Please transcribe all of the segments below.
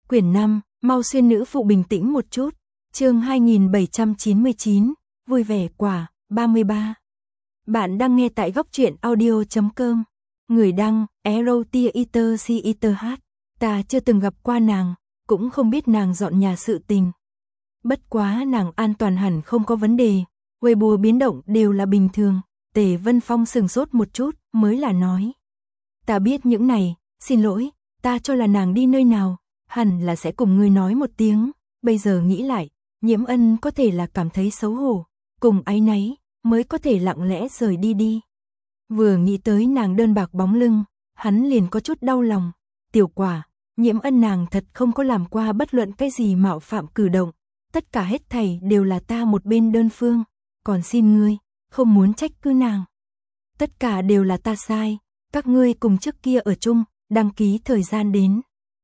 Quyển 5, mau xuyên nữ phụ bình tĩnh một chút. Chương 2799, vui vẻ quả, 33. Bạn đang nghe tại góc truyện audio.com. Người đăng, Erotiaiter. Ta chưa từng gặp qua nàng, cũng không biết nàng dọn nhà sự tình. Bất quá nàng an toàn hẳn không có vấn đề, Weibo biến động đều là bình thường. Tề Vân Phong sừng sốt một chút, mới là nói. Ta biết những này, xin lỗi, ta cho là nàng đi nơi nào, hẳn là sẽ cùng ngươi nói một tiếng. Bây giờ nghĩ lại, Nhiễm Ân có thể là cảm thấy xấu hổ, cùng áy náy, mới có thể lặng lẽ rời đi. Vừa nghĩ tới nàng đơn bạc bóng lưng, hắn liền có chút đau lòng. Tiểu Quả, Nhiễm Ân nàng thật không có làm qua bất luận cái gì mạo phạm cử động, tất cả hết thảy đều là ta một bên đơn phương, còn xin ngươi, không muốn trách cứ nàng. Tất cả đều là ta sai, các ngươi cùng trước kia ở chung, đăng ký thời gian đến.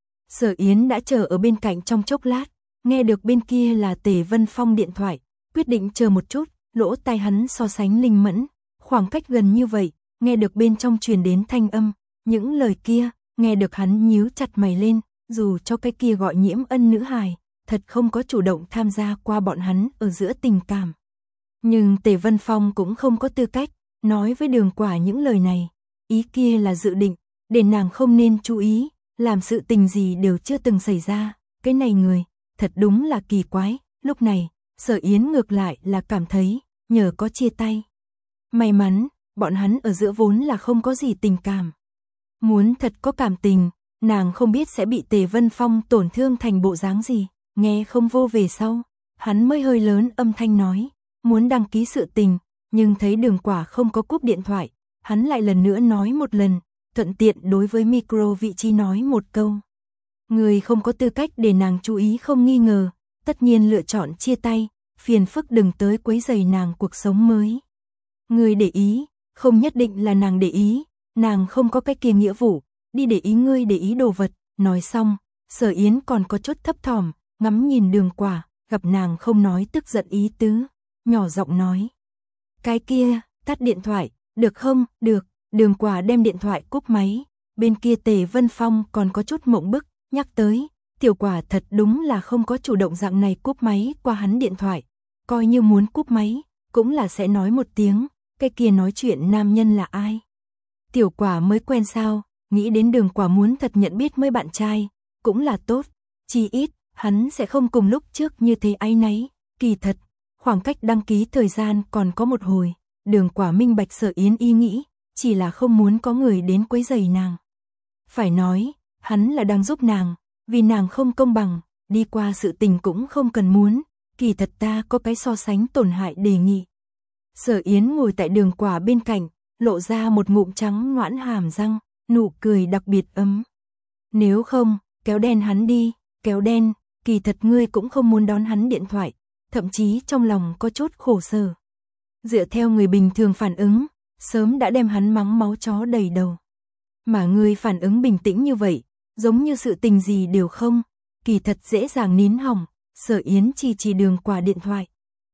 Sở Yến đã chờ ở bên cạnh trong chốc lát, nghe được bên kia là Tề Vân Phong điện thoại, quyết định chờ một chút, lỗ tai hắn so sánh linh mẫn, khoảng cách gần như vậy, nghe được bên trong truyền đến thanh âm, những lời kia, nghe được hắn nhíu chặt mày lên, dù cho cái kia gọi Nhiễm Ân nữ hài, thật không có chủ động tham gia qua bọn hắn ở giữa tình cảm. Nhưng Tề Vân Phong cũng không có tư cách nói với Đường Quả những lời này, ý kia là dự định, để nàng không nên chú ý, làm sự tình gì đều chưa từng xảy ra, cái này người, thật đúng là kỳ quái. Lúc này, Sở Yến ngược lại là cảm thấy, nhờ có chia tay. May mắn, bọn hắn ở giữa vốn là không có gì tình cảm. Muốn thật có cảm tình, nàng không biết sẽ bị Tề Vân Phong tổn thương thành bộ dáng gì, nghe không vô về sau, hắn mới hơi lớn âm thanh nói, muốn đăng ký sự tình, nhưng thấy Đường Quả không có cúp điện thoại, hắn lại lần nữa nói một lần, thuận tiện đối với micro vị trí nói một câu. Người không có tư cách để nàng chú ý không nghi ngờ, tất nhiên lựa chọn chia tay, phiền phức đừng tới quấy rầy nàng cuộc sống mới. Người để ý, không nhất định là nàng để ý, nàng không có cái kia nghĩa vụ, đi để ý ngươi để ý đồ vật. Nói xong, Sở Yến còn có chút thấp thỏm, ngắm nhìn Đường Quả, gặp nàng không nói tức giận ý tứ, nhỏ giọng nói. Cái kia, tắt điện thoại, được không? Được. Đường Quả đem điện thoại cúp máy, bên kia Tề Vân Phong còn có chút mộng bức, nhắc tới, Tiểu Quả thật đúng là không có chủ động dạng này cúp máy qua hắn điện thoại, coi như muốn cúp máy, cũng là sẽ nói một tiếng, cái kia nói chuyện nam nhân là ai. Tiểu Quả mới quen sao, nghĩ đến Đường Quả muốn thật nhận biết mới bạn trai, cũng là tốt, chi ít, hắn sẽ không cùng lúc trước như thế áy náy, kỳ thật, khoảng cách đăng ký thời gian còn có một hồi, Đường Quả minh bạch Sở Yến ý nghĩ, chỉ là không muốn có người đến quấy rầy nàng. Phải nói, hắn là đang giúp nàng, vì nàng không công bằng, đi qua sự tình cũng không cần muốn, kỳ thật ta có cái so sánh tổn hại đề nghị. Sở Yến ngồi tại Đường Quả bên cạnh, lộ ra một ngụm trắng ngoãn hàm răng, nụ cười đặc biệt ấm. Nếu không, kéo đen hắn đi, kéo đen, kỳ thật ngươi cũng không muốn đón hắn điện thoại, thậm chí trong lòng có chút khổ sở. Dựa theo người bình thường phản ứng, sớm đã đem hắn mắng máu chó đầy đầu. Mà ngươi phản ứng bình tĩnh như vậy, giống như sự tình gì đều không, kỳ thật dễ dàng nín hỏng. Sở Yến chỉ Đường Quả điện thoại.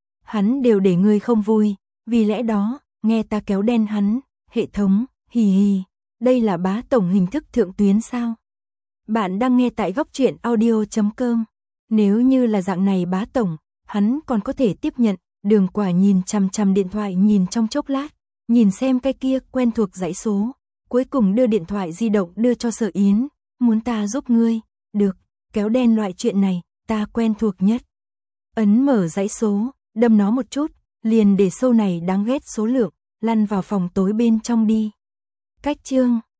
Hắn đều để ngươi không vui, vì lẽ đó, nghe ta kéo đen hắn, hệ thống, hì hì, đây là bá tổng hình thức thượng tuyến sao? Bạn đang nghe tại góc truyện audio.com. Nếu như là dạng này bá tổng, hắn còn có thể tiếp nhận. Đường Quả nhìn chằm chằm điện thoại nhìn trong chốc lát, nhìn xem cái kia quen thuộc dãy số, cuối cùng đưa điện thoại di động đưa cho Sở Yến, muốn ta giúp ngươi, được, kéo đen loại chuyện này, ta quen thuộc nhất. Ấn mở dãy số, đâm nó một chút, liền để sâu này đáng ghét số lượng, lăn vào phòng tối bên trong đi. Cách chương